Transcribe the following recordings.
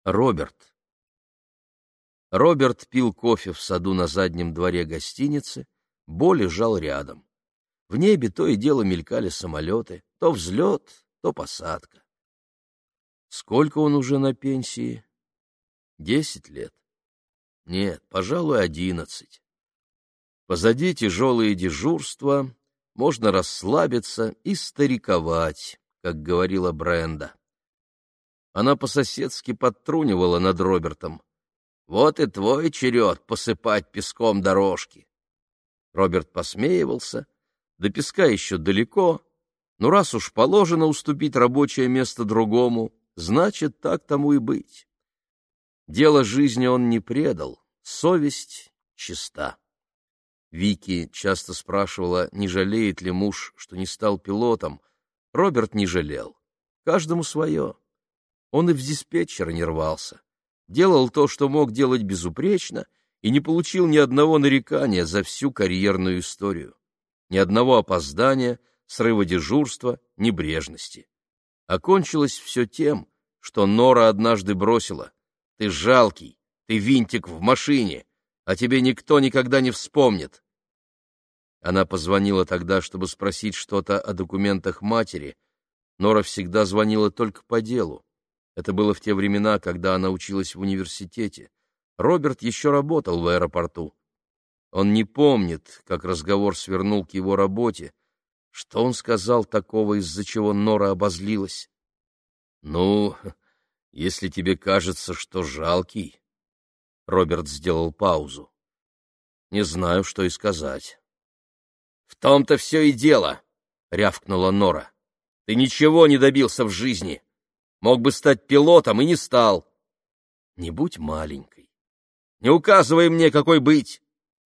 Роберт. Роберт пил кофе в саду на заднем дворе гостиницы, Бо лежал рядом. В небе то и дело мелькали самолеты, то взлет, то посадка. Сколько он уже на пенсии? 10 лет? Нет, пожалуй, 11. Позади тяжелые дежурства, можно расслабиться и стариковать, как говорила Бренда. Она по-соседски подтрунивала над Робертом. «Вот и твой черед посыпать песком дорожки». Роберт посмеивался. До песка еще далеко, но раз уж положено уступить рабочее место другому, значит, так тому и быть. Дело жизни он не предал, совесть чиста. Вики часто спрашивала, не жалеет ли муж, что не стал пилотом. Роберт не жалел. Каждому свое. Он и в диспетчера не рвался. Делал то, что мог делать безупречно, и не получил ни одного нарекания за всю карьерную историю. Ни одного опоздания, срыва дежурства, небрежности. Окончилось все тем, что Нора однажды бросила: «Ты жалкий, ты винтик в машине, а тебе никто никогда не вспомнит». Она позвонила тогда, чтобы спросить что-то о документах матери. Нора всегда звонила только по делу. Это было в те времена, когда она училась в университете. Роберт еще работал в аэропорту. Он не помнит, как разговор свернул к его работе. Что он сказал такого, из-за чего Нора обозлилась? «Ну, если тебе кажется, что жалкий...» Роберт сделал паузу. «Не знаю, что и сказать». «В том-то все и дело», — рявкнула Нора. «Ты ничего не добился в жизни. Мог бы стать пилотом и не стал. Не будь маленькой. Не указывай мне, какой быть».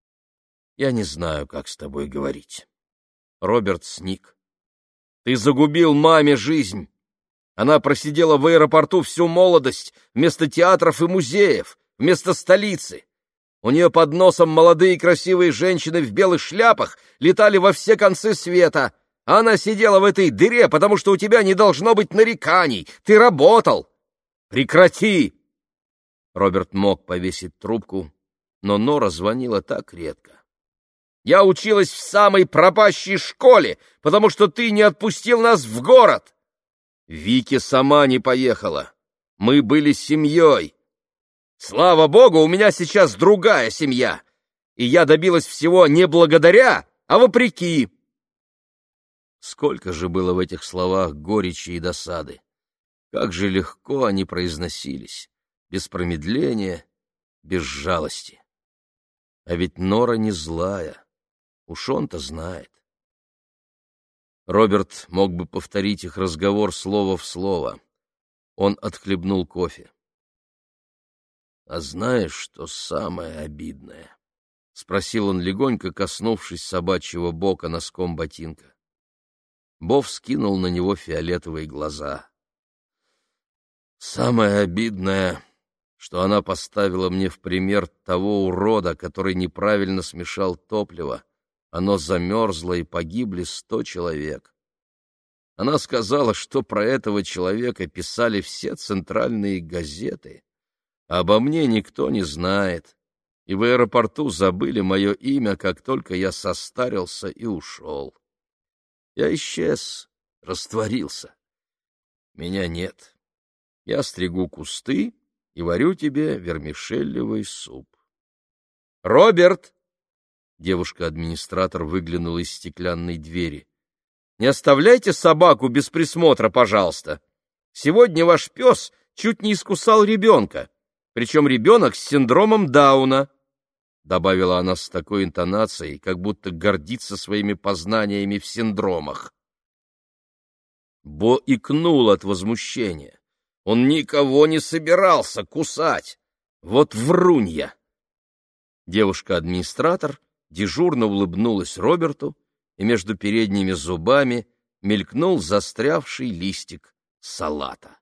«Я не знаю, как с тобой говорить». Роберт сник. «Ты загубил маме жизнь. Она просидела в аэропорту всю молодость, вместо театров и музеев, вместо столицы. У нее под носом молодые красивые женщины в белых шляпах летали во все концы света, а она сидела в этой дыре, потому что у тебя не должно быть нареканий. Ты работал. Прекрати!» Роберт мог повесить трубку, но Нора звонила так редко. «Я училась в самой пропащей школе, потому что ты не отпустил нас в город. Вики сама не поехала. Мы были семьей. Слава богу, у меня сейчас другая семья, и я добилась всего не благодаря, а вопреки». Сколько же было в этих словах горечи и досады! Как же легко они произносились, без промедления, без жалости. А ведь Нора не злая, уж он-то знает. Роберт мог бы повторить их разговор слово в слово. Он отхлебнул кофе. «А знаешь, что самое обидное?» — спросил он, легонько коснувшись собачьего бока носком ботинка. Бо вскинул на него фиолетовые глаза. «Самое обидное, что она поставила мне в пример того урода, который неправильно смешал топливо. Оно замерзло, и погибли 100 человек. Она сказала, что про этого человека писали все центральные газеты. Обо мне никто не знает, и в аэропорту забыли мое имя, как только я состарился и ушел. Я исчез, растворился. Меня нет. Я стригу кусты и варю тебе вермишелевый суп». «Роберт!» Девушка-администратор выглянула из стеклянной двери. «Не оставляйте собаку без присмотра, пожалуйста. Сегодня ваш пес чуть не искусал ребенка, причем ребенок с синдромом Дауна», — добавила она с такой интонацией, как будто гордится своими познаниями в синдромах. Бо икнул от возмущения. Он никого не собирался кусать. Вот врунья! Девушка-администратор дежурно улыбнулась Роберту, и между передними зубами мелькнул застрявший листик салата.